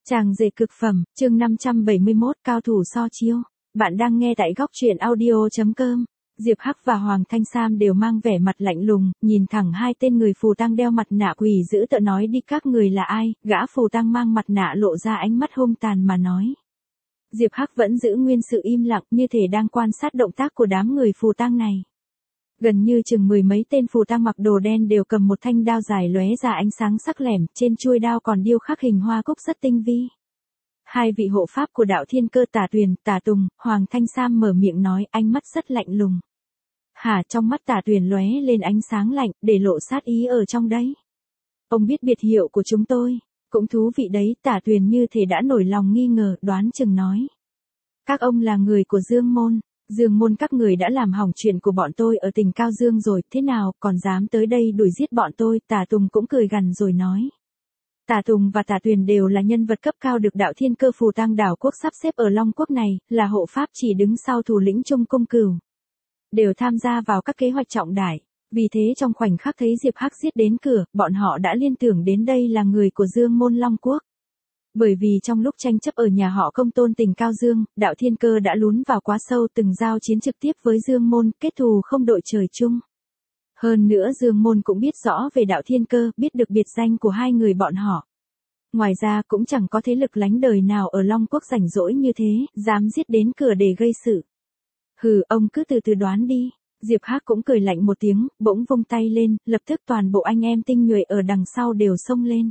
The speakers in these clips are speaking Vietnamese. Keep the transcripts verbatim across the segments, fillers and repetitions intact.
Chàng rể cực phẩm, chương năm trăm bảy mươi mốt, cao thủ so chiêu. Bạn đang nghe tại góc truyện audio.com. Diệp Hắc và Hoàng Thanh Sam đều mang vẻ mặt lạnh lùng, nhìn thẳng hai tên người phù tang đeo mặt nạ quỷ dữ tợn nói đi các người là ai, gã phù tang mang mặt nạ lộ ra ánh mắt hung tàn mà nói. Diệp Hắc vẫn giữ nguyên sự im lặng như thể đang quan sát động tác của đám người phù tang này. Gần như chừng mười mấy tên phù tang mặc đồ đen đều cầm một thanh đao dài lóe ra ánh sáng sắc lẻm, trên chuôi đao còn điêu khắc hình hoa cúc rất tinh vi. Hai vị hộ pháp của đạo Thiên Cơ Tả Tuyền, Tả Tùng, Hoàng Thanh Sam mở miệng nói, ánh mắt rất lạnh lùng. Hả, trong mắt Tả Tuyền lóe lên ánh sáng lạnh, để lộ sát ý ở trong đấy. Ông biết biệt hiệu của chúng tôi, cũng thú vị đấy. Tả Tuyền như thể đã nổi lòng nghi ngờ, đoán chừng nói. Các ông là người của Dương Môn. Dương Môn các người đã làm hỏng chuyện của bọn tôi ở tỉnh Cao Dương rồi, thế nào, còn dám tới đây đuổi giết bọn tôi. Tả Tùng cũng cười gằn rồi nói. Tả Tùng và Tả Tuyền đều là nhân vật cấp cao được đạo Thiên Cơ phù tang đảo quốc sắp xếp ở Long Quốc này, là hộ pháp chỉ đứng sau thủ lĩnh Trung Cung Cửu. Đều tham gia vào các kế hoạch trọng đại, vì thế trong khoảnh khắc thấy Diệp Hắc giết đến cửa, bọn họ đã liên tưởng đến đây là người của Dương Môn Long Quốc. Bởi vì trong lúc tranh chấp ở nhà họ Công Tôn tỉnh Cao Dương, đạo Thiên Cơ đã lún vào quá sâu, từng giao chiến trực tiếp với Dương Môn, kết thù không đội trời chung. Hơn nữa Dương Môn cũng biết rõ về đạo Thiên Cơ, biết được biệt danh của hai người bọn họ. Ngoài ra cũng chẳng có thế lực lánh đời nào ở Long Quốc rảnh rỗi như thế, dám giết đến cửa để gây sự. Hừ, ông cứ từ từ đoán đi. Diệp Hắc cũng cười lạnh một tiếng, bỗng vung tay lên, lập tức toàn bộ anh em tinh nhuệ ở đằng sau đều xông lên.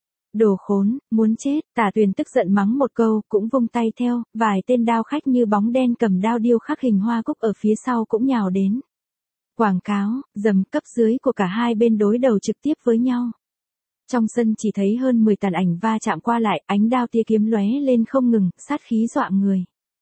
Đồ khốn, muốn chết. Tả Tuyền tức giận mắng một câu, cũng vung tay theo, vài tên đao khách như bóng đen cầm đao điêu khắc hình hoa cúc ở phía sau cũng nhào đến. Quảng cáo, dầm cấp dưới của cả hai bên đối đầu trực tiếp với nhau. Trong sân chỉ thấy hơn mười tàn ảnh va chạm qua lại, ánh đao tia kiếm lóe lên không ngừng, sát khí dọa người.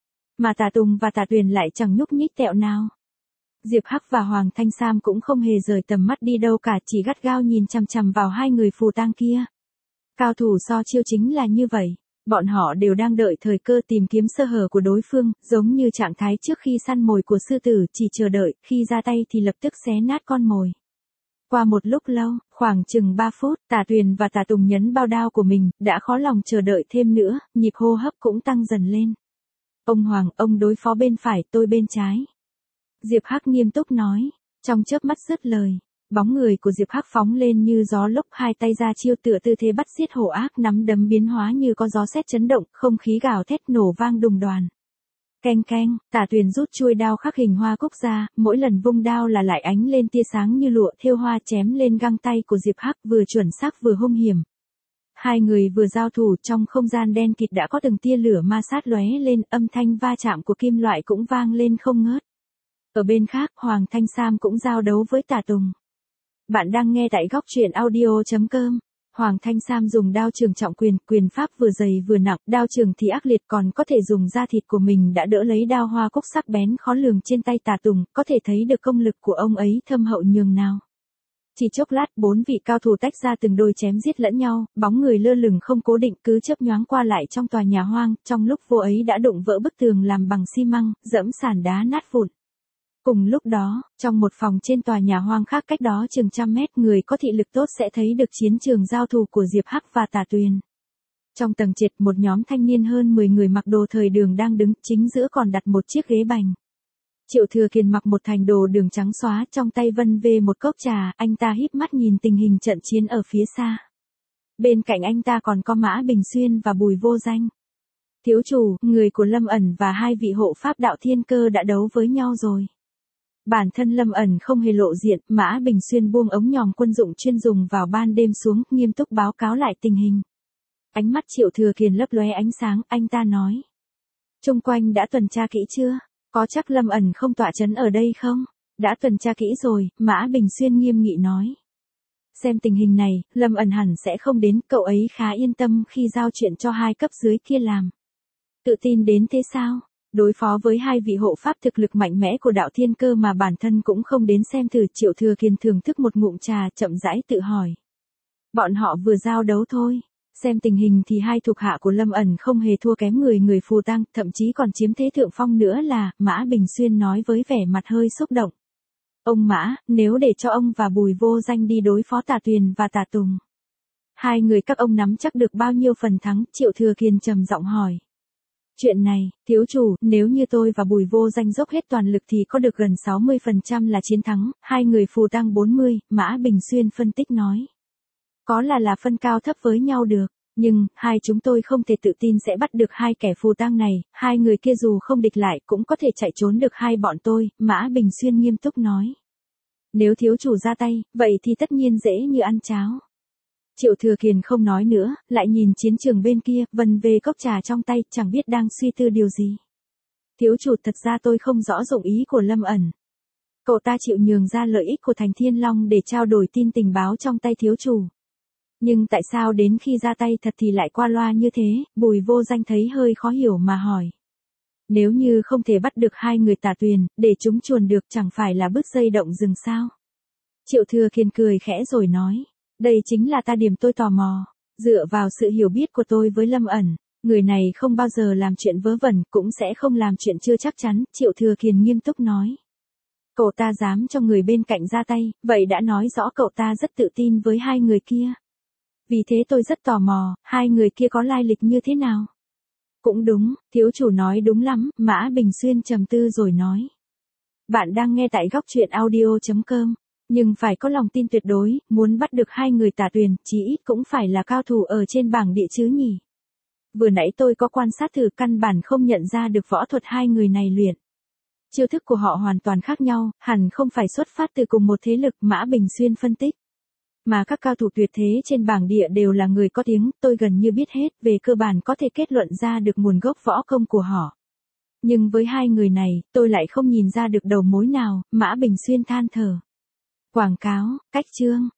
Mà Tả Tùng và Tả Tuyền lại chẳng nhúc nhích tẹo nào. Diệp Hắc và Hoàng Thanh Sam cũng không hề rời tầm mắt đi đâu cả, chỉ gắt gao nhìn chằm chằm vào hai người phù tang kia. Cao thủ so chiêu chính là như vậy, bọn họ đều đang đợi thời cơ tìm kiếm sơ hở của đối phương, giống như trạng thái trước khi săn mồi của sư tử, chỉ chờ đợi, khi ra tay thì lập tức xé nát con mồi. Qua một lúc lâu, khoảng chừng ba phút, Tả Tuyền và Tả Tùng nhấn bao đao của mình, đã khó lòng chờ đợi thêm nữa, nhịp hô hấp cũng tăng dần lên. Ông Hoàng, ông đối phó bên phải, tôi bên trái. Diệp Hắc nghiêm túc nói, trong chớp mắt dứt lời. Bóng người của Diệp Hắc phóng lên như gió lốc, hai tay ra chiêu tựa tư thế bắt giết hổ ác, nắm đấm biến hóa như có gió sét chấn động, không khí gào thét nổ vang đùng đoàn. Keng keng, Tả Tuyền rút chuôi đao khắc hình hoa cúc ra, mỗi lần vung đao là lại ánh lên tia sáng như lụa thêu hoa chém lên găng tay của Diệp Hắc, vừa chuẩn xác vừa hung hiểm. Hai người vừa giao thủ, trong không gian đen kịt đã có từng tia lửa ma sát lóe lên, âm thanh va chạm của kim loại cũng vang lên không ngớt. Ở bên khác, Hoàng Thanh Sam cũng giao đấu với Tả Tùng. Bạn đang nghe tại góc truyện audio.com. Hoàng Thanh Sam dùng đao trường trọng quyền, quyền pháp vừa dày vừa nặng, đao trường thì ác liệt, còn có thể dùng da thịt của mình đã đỡ lấy đao hoa cúc sắc bén khó lường trên tay Tả Tùng, có thể thấy được công lực của ông ấy thâm hậu nhường nào. Chỉ chốc lát, bốn vị cao thủ tách ra từng đôi chém giết lẫn nhau, bóng người lơ lửng không cố định cứ chớp nhoáng qua lại trong tòa nhà hoang, trong lúc vô ấy đã đụng vỡ bức tường làm bằng xi măng, dẫm sàn đá nát vụn. Cùng lúc đó, trong một phòng trên tòa nhà hoang khác cách đó chừng trăm mét, người có thị lực tốt sẽ thấy được chiến trường giao thủ của Diệp Hắc và Tả Tuyền. Trong tầng trệt, một nhóm thanh niên hơn mười người mặc đồ thời đường đang đứng, chính giữa còn đặt một chiếc ghế bành. Triệu Thừa Kiền mặc một thành đồ đường trắng xóa, trong tay vân vê một cốc trà, anh ta híp mắt nhìn tình hình trận chiến ở phía xa. Bên cạnh anh ta còn có Mã Bình Xuyên và Bùi Vô Danh. Thiếu chủ, người của Lâm Ẩn và hai vị hộ pháp đạo Thiên Cơ đã đấu với nhau rồi. Bản thân Lâm Ẩn không hề lộ diện, Mã Bình Xuyên buông ống nhòm quân dụng chuyên dùng vào ban đêm xuống, nghiêm túc báo cáo lại tình hình. Ánh mắt Triệu Thừa Kiền lấp lóe ánh sáng, anh ta nói. Chung quanh đã tuần tra kỹ chưa? Có chắc Lâm Ẩn không tọa chấn ở đây không? Đã tuần tra kỹ rồi, Mã Bình Xuyên nghiêm nghị nói. Xem tình hình này, Lâm Ẩn hẳn sẽ không đến, cậu ấy khá yên tâm khi giao chuyện cho hai cấp dưới kia làm. Tự tin đến thế sao? Đối phó với hai vị hộ pháp thực lực mạnh mẽ của đạo Thiên Cơ mà bản thân cũng không đến xem thử. Triệu Thừa Kiền thưởng thức một ngụm trà, chậm rãi tự hỏi. Bọn họ vừa giao đấu thôi. Xem tình hình thì hai thuộc hạ của Lâm Ẩn không hề thua kém người người phù tang, thậm chí còn chiếm thế thượng phong nữa là, Mã Bình Xuyên nói với vẻ mặt hơi xúc động. Ông Mã, nếu để cho ông và Bùi Vô Danh đi đối phó Tả Tuyền và Tả Tùng. hai người các ông nắm chắc được bao nhiêu phần thắng, Triệu Thừa Kiền trầm giọng hỏi. Chuyện này, thiếu chủ, nếu như tôi và Bùi Vô Danh dốc hết toàn lực thì có được gần sáu mươi phần trăm là chiến thắng, hai người phù tang bốn mươi, Mã Bình Xuyên phân tích nói. Có là là phân cao thấp với nhau được, nhưng, hai chúng tôi không thể tự tin sẽ bắt được hai kẻ phù tang này, hai người kia dù không địch lại cũng có thể chạy trốn được hai bọn tôi, Mã Bình Xuyên nghiêm túc nói. Nếu thiếu chủ ra tay, vậy thì tất nhiên dễ như ăn cháo. Triệu Thừa Kiền không nói nữa, lại nhìn chiến trường bên kia, vần về cốc trà trong tay, chẳng biết đang suy tư điều gì. Thiếu chủ, thật ra tôi không rõ dụng ý của Lâm ẩn. Cậu ta chịu nhường ra lợi ích của Thành Thiên Long để trao đổi tin tình báo trong tay thiếu chủ. Nhưng tại sao đến khi ra tay thật thì lại qua loa như thế, Bùi Vô Danh thấy hơi khó hiểu mà hỏi. Nếu như không thể bắt được hai người Tả Tuyền, để chúng chuồn được chẳng phải là bứt dây động rừng sao? Triệu Thừa Kiền cười khẽ rồi nói. Đây chính là ta điểm tôi tò mò. Dựa vào sự hiểu biết của tôi với Lâm ẩn, người này không bao giờ làm chuyện vớ vẩn, cũng sẽ không làm chuyện chưa chắc chắn, Triệu Thừa Kiền nghiêm túc nói. Cậu ta dám cho người bên cạnh ra tay, vậy đã nói rõ cậu ta rất tự tin với hai người kia. Vì thế tôi rất tò mò, hai người kia có lai lịch như thế nào? Cũng đúng, thiếu chủ nói đúng lắm, Mã Bình Xuyên trầm tư rồi nói. Bạn đang nghe tại góc truyện audio chấm com. Nhưng phải có lòng tin tuyệt đối, muốn bắt được hai người Tả Tuyền, chí ít cũng phải là cao thủ ở trên bảng địa chứ nhỉ. Vừa nãy tôi có quan sát thử, căn bản không nhận ra được võ thuật hai người này luyện. Chiêu thức của họ hoàn toàn khác nhau, hẳn không phải xuất phát từ cùng một thế lực, Mã Bình Xuyên phân tích. Mà các cao thủ tuyệt thế trên bảng địa đều là người có tiếng, tôi gần như biết hết, về cơ bản có thể kết luận ra được nguồn gốc võ công của họ. Nhưng với hai người này, tôi lại không nhìn ra được đầu mối nào, Mã Bình Xuyên than thở. Quảng cáo, cách chương,